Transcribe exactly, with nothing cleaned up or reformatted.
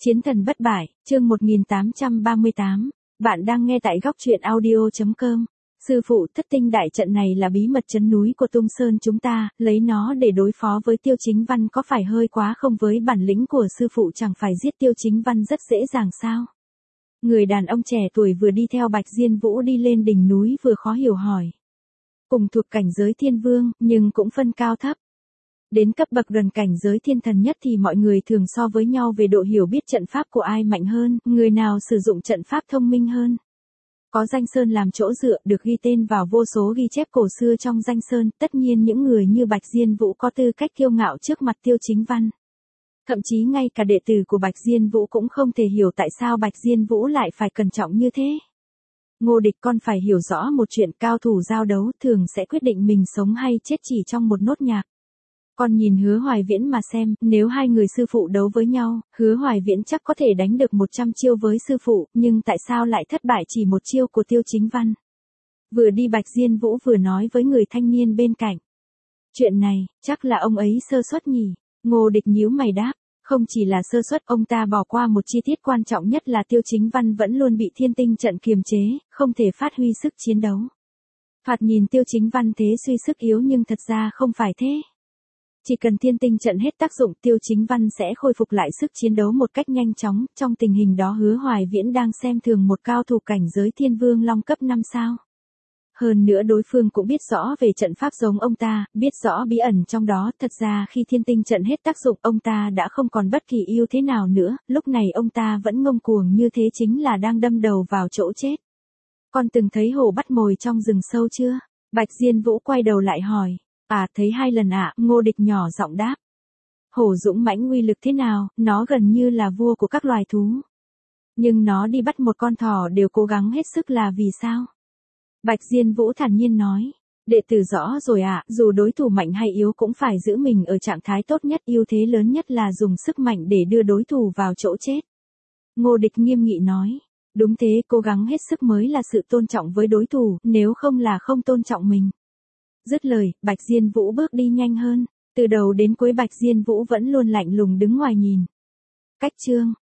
Chiến thần bất bại, chương một nghìn tám trăm ba mươi tám. Bạn đang nghe tại góc truyện audio chấm com. Sư phụ, thất tinh đại trận này là bí mật trấn núi của Tung Sơn chúng ta, lấy nó để đối phó với Tiêu Chính Văn có phải hơi quá không? Với bản lĩnh của sư phụ chẳng phải giết Tiêu Chính Văn rất dễ dàng sao? Người đàn ông trẻ tuổi vừa đi theo Bạch Diên Vũ đi lên đỉnh núi vừa khó hiểu hỏi. Cùng thuộc cảnh giới thiên vương, nhưng cũng phân cao thấp. Đến cấp bậc gần cảnh giới thiên thần nhất thì mọi người thường so với nhau về độ hiểu biết trận pháp của ai mạnh hơn, người nào sử dụng trận pháp thông minh hơn. Có danh sơn làm chỗ dựa, được ghi tên vào vô số ghi chép cổ xưa trong danh sơn, tất nhiên những người như Bạch Diên Vũ có tư cách kiêu ngạo trước mặt Tiêu Chính Văn. Thậm chí ngay cả đệ tử của Bạch Diên Vũ cũng không thể hiểu tại sao Bạch Diên Vũ lại phải cẩn trọng như thế. Ngô Địch, con phải hiểu rõ một chuyện, cao thủ giao đấu thường sẽ quyết định mình sống hay chết chỉ trong một nốt nhạc. Con nhìn Hứa Hoài Viễn mà xem, nếu hai người sư phụ đấu với nhau, Hứa Hoài Viễn chắc có thể đánh được một trăm chiêu với sư phụ, nhưng tại sao lại thất bại chỉ một chiêu của Tiêu Chính Văn? Vừa đi Bạch Diên Vũ vừa nói với người thanh niên bên cạnh. Chuyện này, chắc là ông ấy sơ suất nhỉ? Ngô Địch nhíu mày đáp, không chỉ là sơ suất, ông ta bỏ qua một chi tiết quan trọng nhất là Tiêu Chính Văn vẫn luôn bị thiên tinh trận kiềm chế, không thể phát huy sức chiến đấu. Thoạt nhìn Tiêu Chính Văn thế suy sức yếu nhưng thật ra không phải thế. Chỉ cần thiên tinh trận hết tác dụng, Tiêu Chính Văn sẽ khôi phục lại sức chiến đấu một cách nhanh chóng, trong tình hình đó Hứa Hoài Viễn đang xem thường một cao thủ cảnh giới thiên vương long cấp năm sao. Hơn nữa đối phương cũng biết rõ về trận pháp giống ông ta, biết rõ bí ẩn trong đó, thật ra khi thiên tinh trận hết tác dụng ông ta đã không còn bất kỳ ưu thế nào nữa, lúc này ông ta vẫn ngông cuồng như thế chính là đang đâm đầu vào chỗ chết. Con từng thấy hổ bắt mồi trong rừng sâu chưa? Bạch Diên Vũ quay đầu lại hỏi. À, thấy hai lần ạ, à, Ngô Địch nhỏ giọng đáp. Hổ dũng mãnh uy lực thế nào, nó gần như là vua của các loài thú. Nhưng nó đi bắt một con thỏ đều cố gắng hết sức là vì sao? Bạch Diên Vũ thản nhiên nói. Đệ tử rõ rồi ạ, à, dù đối thủ mạnh hay yếu cũng phải giữ mình ở trạng thái tốt nhất, ưu thế lớn nhất là dùng sức mạnh để đưa đối thủ vào chỗ chết. Ngô Địch nghiêm nghị nói. Đúng thế, cố gắng hết sức mới là sự tôn trọng với đối thủ, nếu không là không tôn trọng mình. Dứt lời, Bạch Diên Vũ bước đi nhanh hơn, từ đầu đến cuối Bạch Diên Vũ vẫn luôn lạnh lùng đứng ngoài nhìn. Cách chương